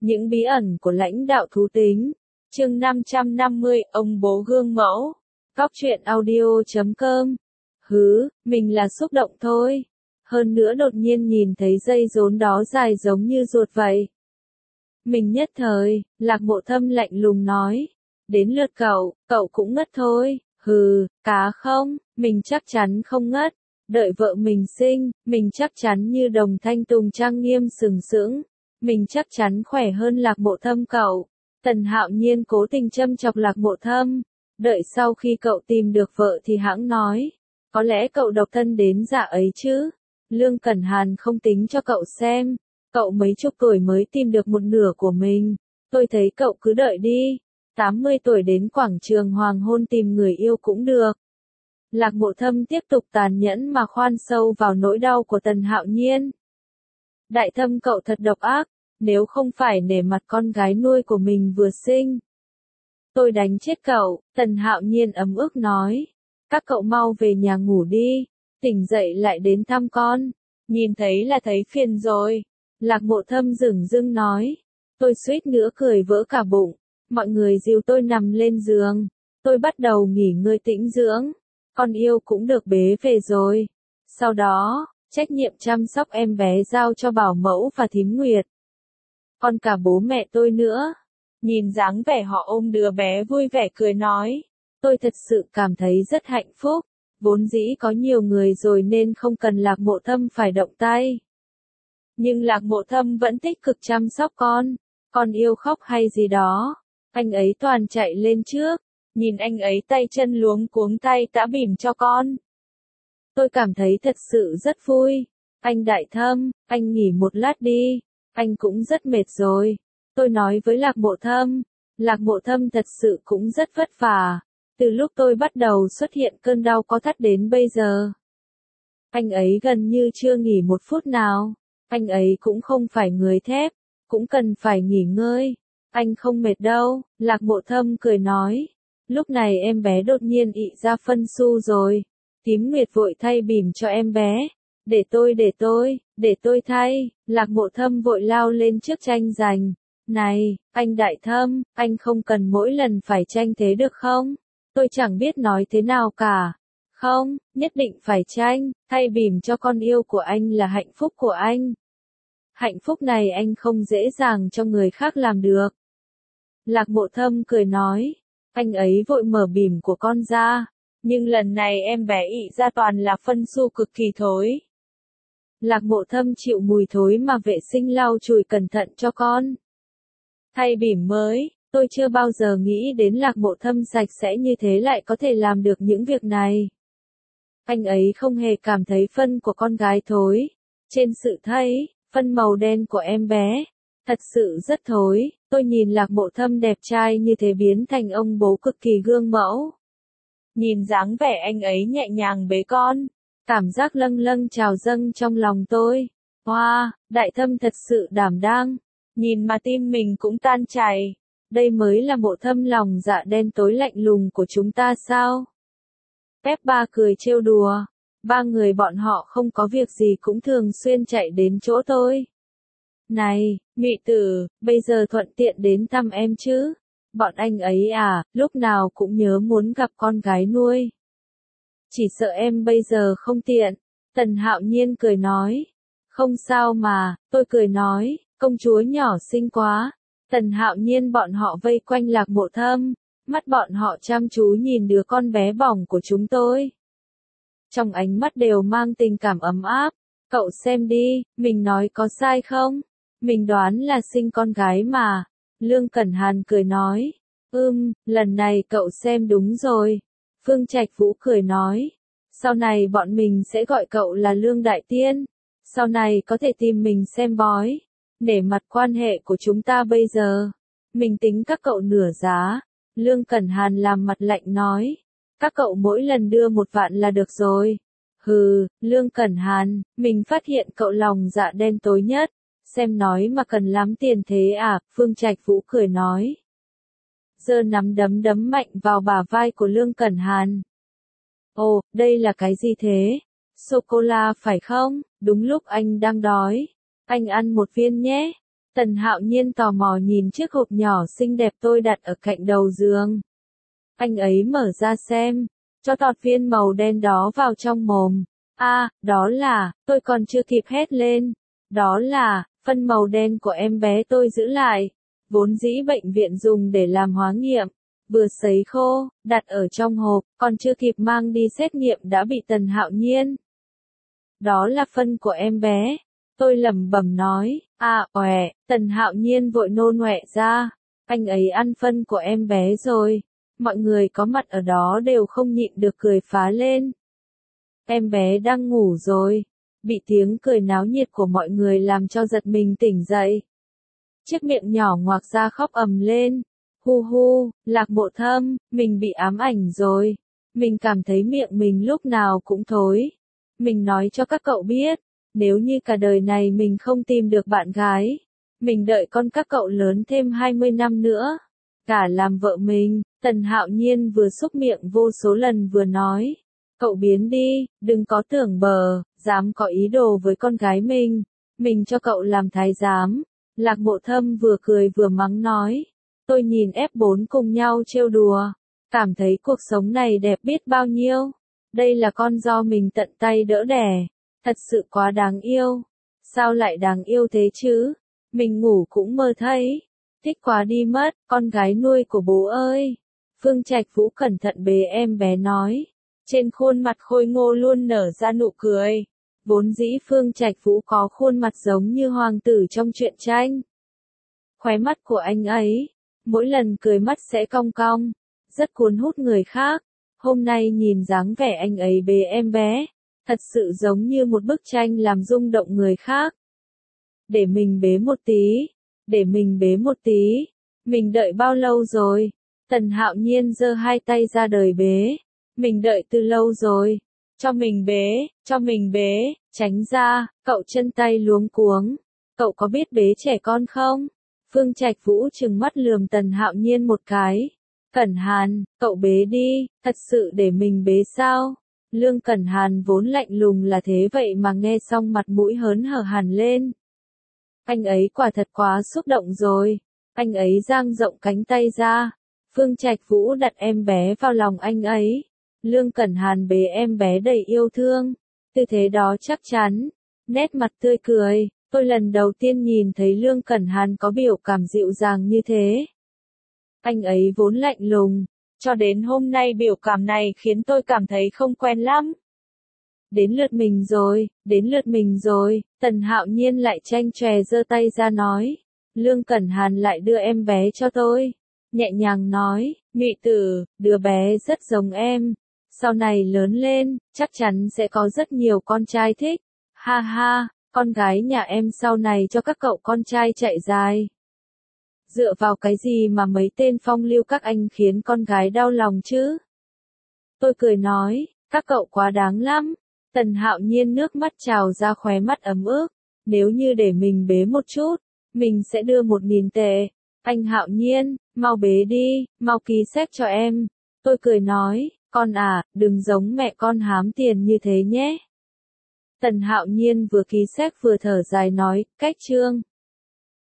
Những bí ẩn của lãnh đạo thú tính. Chương 550, ông bố gương mẫu. Cóc truyện audio.com. Mình là xúc động thôi. Hơn nữa đột nhiên nhìn thấy dây rốn đó dài giống như ruột vậy. Mình nhất thời, Lạc Mộ Thâm lạnh lùng nói. Đến lượt cậu cũng ngất thôi. Cá không, mình chắc chắn không ngất. Đợi vợ mình sinh, mình chắc chắn như đồng thanh tùng trang nghiêm sừng sững. Mình chắc chắn khỏe hơn Lạc Mộ Thâm cậu. Tần Hạo Nhiên cố tình châm chọc Lạc Mộ Thâm. Đợi sau khi cậu tìm được vợ thì hãng nói. Có lẽ cậu độc thân đến dạ ấy chứ. Lương Cẩn Hàn không tính cho cậu xem. Cậu mấy chục tuổi mới tìm được một nửa của mình. Tôi thấy cậu cứ đợi đi. 80 tuổi đến quảng trường hoàng hôn tìm người yêu cũng được. Lạc Mộ Thâm tiếp tục tàn nhẫn mà khoan sâu vào nỗi đau của Tần Hạo Nhiên. Đại Thâm cậu thật độc ác, nếu không phải nể mặt con gái nuôi của mình vừa sinh. Tôi đánh chết cậu, Tần Hạo Nhiên ấm ức nói. Các cậu mau về nhà ngủ đi, tỉnh dậy lại đến thăm con. Nhìn thấy là thấy phiền rồi. Lạc Mộ Thâm dửng dưng nói. Tôi suýt nữa cười vỡ cả bụng. Mọi người dìu tôi nằm lên giường. Tôi bắt đầu nghỉ ngơi tĩnh dưỡng. Con yêu cũng được bế về rồi. Sau đó, trách nhiệm chăm sóc em bé giao cho bảo mẫu và thím Nguyệt. Còn cả bố mẹ tôi nữa. Nhìn dáng vẻ họ ôm đứa bé vui vẻ cười nói. Tôi thật sự cảm thấy rất hạnh phúc. Vốn dĩ có nhiều người rồi nên không cần Lạc Mộ Thâm phải động tay. Nhưng Lạc Mộ Thâm vẫn tích cực chăm sóc con. Con yêu khóc hay gì đó. Anh ấy toàn chạy lên trước. Nhìn anh ấy tay chân luống cuống tay tã bỉm cho con. Tôi cảm thấy thật sự rất vui. Anh Đại Thâm, anh nghỉ một lát đi. Anh cũng rất mệt rồi. Tôi nói với Lạc Mộ Thâm. Lạc Mộ Thâm thật sự cũng rất vất vả. Từ lúc tôi bắt đầu xuất hiện cơn đau có thắt đến bây giờ. Anh ấy gần như chưa nghỉ một phút nào. Anh ấy cũng không phải người thép. Cũng cần phải nghỉ ngơi. Anh không mệt đâu, Lạc Mộ Thâm cười nói. Lúc này em bé đột nhiên ị ra phân su rồi. Thím Nguyệt vội thay bỉm cho em bé. Để tôi thay. Lạc Mộ Thâm vội lao lên trước tranh giành. Này, anh Đại Thâm, anh không cần mỗi lần phải tranh thế được không? Tôi chẳng biết nói thế nào cả. Không, nhất định phải tranh, thay bỉm cho con yêu của anh là hạnh phúc của anh. Hạnh phúc này anh không dễ dàng cho người khác làm được. Lạc Mộ Thâm cười nói. Anh ấy vội mở bỉm của con ra. Nhưng lần này em bé ị ra toàn là phân su cực kỳ thối. Lạc Mộ Thâm chịu mùi thối mà vệ sinh lau chùi cẩn thận cho con. Thay bỉm mới, tôi chưa bao giờ nghĩ đến Lạc Mộ Thâm sạch sẽ như thế lại có thể làm được những việc này. Anh ấy không hề cảm thấy phân của con gái thối. Trên sự thấy, phân màu đen của em bé. Thật sự rất thối. Tôi nhìn Lạc Mộ Thâm đẹp trai như thế biến thành ông bố cực kỳ gương mẫu. Nhìn dáng vẻ anh ấy nhẹ nhàng bế con. Cảm giác lâng lâng trào dâng trong lòng tôi. Wow, Đại Thâm thật sự đảm đang. Nhìn mà tim mình cũng tan chảy. Đây mới là Mộ Thâm lòng dạ đen tối lạnh lùng của chúng ta sao? Peppa cười trêu đùa. Ba người bọn họ không có việc gì cũng thường xuyên chạy đến chỗ tôi. Này, Mị Tử, bây giờ thuận tiện đến thăm em chứ? Bọn anh ấy à, lúc nào cũng nhớ muốn gặp con gái nuôi. Chỉ sợ em bây giờ không tiện. Tần Hạo Nhiên cười nói. Không sao mà, tôi cười nói, công chúa nhỏ xinh quá. Tần Hạo Nhiên bọn họ vây quanh Lạc Mộ Thâm. Mắt bọn họ chăm chú nhìn đứa con bé bỏng của chúng tôi. Trong ánh mắt đều mang tình cảm ấm áp. Cậu xem đi, mình nói có sai không? Mình đoán là sinh con gái mà. Lương Cẩn Hàn cười nói. Lần này cậu xem đúng rồi. Phương Trạch Vũ cười nói. Sau này bọn mình sẽ gọi cậu là Lương Đại Tiên. Sau này có thể tìm mình xem bói. Nể mặt quan hệ của chúng ta bây giờ. Mình tính các cậu nửa giá. Lương Cẩn Hàn làm mặt lạnh nói. Các cậu mỗi lần đưa 1 vạn là được rồi. Lương Cẩn Hàn, mình phát hiện cậu lòng dạ đen tối nhất. Xem nói mà cần lắm tiền thế à, Phương Trạch Vũ cười nói. Giơ nắm đấm đấm mạnh vào bả vai của Lương Cẩn Hàn. Ồ, đây là cái gì thế? Sô-cô-la phải không? Đúng lúc anh đang đói. Anh ăn một viên nhé. Tần Hạo Nhiên tò mò nhìn chiếc hộp nhỏ xinh đẹp tôi đặt ở cạnh đầu giường. Anh ấy mở ra xem, cho tọt viên màu đen đó vào trong mồm. Đó là, tôi còn chưa kịp hét lên. Đó là, phân màu đen của em bé tôi giữ lại. Vốn dĩ bệnh viện dùng để làm hóa nghiệm. Vừa sấy khô, đặt ở trong hộp, còn chưa kịp mang đi xét nghiệm đã bị Tần Hạo Nhiên. Đó là phân của em bé. Tôi lẩm bẩm nói, Tần Hạo Nhiên vội nôn ọe ra. Anh ấy ăn phân của em bé rồi. Mọi người có mặt ở đó đều không nhịn được cười phá lên. Em bé đang ngủ rồi. Bị tiếng cười náo nhiệt của mọi người làm cho giật mình tỉnh dậy. Chiếc miệng nhỏ ngoạc ra khóc ầm lên. Hu hu, Lạc Mộ Thâm, mình bị ám ảnh rồi. Mình cảm thấy miệng mình lúc nào cũng thối. Mình nói cho các cậu biết, nếu như cả đời này mình không tìm được bạn gái, mình đợi con các cậu lớn thêm 20 năm nữa. Cả làm vợ mình, Tần Hạo Nhiên vừa xúc miệng vô số lần vừa nói. Cậu biến đi, đừng có tưởng bờ, dám có ý đồ với con gái mình cho cậu làm thái giám. Lạc Mộ Thâm vừa cười vừa mắng nói. Tôi nhìn F4 cùng nhau trêu đùa, cảm thấy cuộc sống này đẹp biết bao nhiêu. Đây là con do mình tận tay đỡ đẻ, thật sự quá đáng yêu. Sao lại đáng yêu thế chứ? Mình ngủ cũng mơ thấy. Thích quá đi mất, con gái nuôi của bố ơi. Phương Trạch Vũ cẩn thận bế em bé nói. Trên khuôn mặt khôi ngô luôn nở ra nụ cười. Vốn dĩ Phương Trạch Vũ có khuôn mặt giống như hoàng tử trong truyện tranh. Khóe mắt của anh ấy, mỗi lần cười mắt sẽ cong cong, rất cuốn hút người khác. Hôm nay nhìn dáng vẻ anh ấy bế em bé, thật sự giống như một bức tranh làm rung động người khác. Để mình bế một tí, để mình bế một tí, mình đợi bao lâu rồi? Tần Hạo Nhiên giơ hai tay ra đời bế, mình đợi từ lâu rồi, cho mình bế, tránh ra, cậu chân tay luống cuống, cậu có biết bế trẻ con không? Phương Trạch Vũ trừng mắt lườm Tần Hạo Nhiên một cái. Cẩn Hàn, cậu bế đi, thật sự để mình bế sao? Lương Cẩn Hàn vốn lạnh lùng là thế vậy mà nghe xong mặt mũi hớn hở hẳn lên. Anh ấy quả thật quá xúc động rồi. Anh ấy dang rộng cánh tay ra. Phương Trạch Vũ đặt em bé vào lòng anh ấy. Lương Cẩn Hàn bế em bé đầy yêu thương. Tư thế đó chắc chắn. Nét mặt tươi cười. Tôi lần đầu tiên nhìn thấy Lương Cẩn Hàn có biểu cảm dịu dàng như thế. Anh ấy vốn lạnh lùng, cho đến hôm nay biểu cảm này khiến tôi cảm thấy không quen lắm. Đến lượt mình rồi, Tần Hạo Nhiên lại chanh chòe giơ tay ra nói. Lương Cẩn Hàn lại đưa em bé cho tôi, nhẹ nhàng nói, Nhụy Tử, đứa bé rất giống em, sau này lớn lên, chắc chắn sẽ có rất nhiều con trai thích, ha ha, con gái nhà em sau này cho các cậu con trai chạy dài. Dựa vào cái gì mà mấy tên phong lưu các anh khiến con gái đau lòng chứ? Tôi cười nói, các cậu quá đáng lắm. Tần Hạo Nhiên nước mắt trào ra khóe mắt ấm ức. Nếu như để mình bế một chút, mình sẽ đưa 1.000 tệ. Anh Hạo Nhiên, mau bế đi, mau ký séc cho em. Tôi cười nói, con à, đừng giống mẹ con hám tiền như thế nhé. Tần Hạo Nhiên vừa ký séc vừa thở dài nói, cách chương.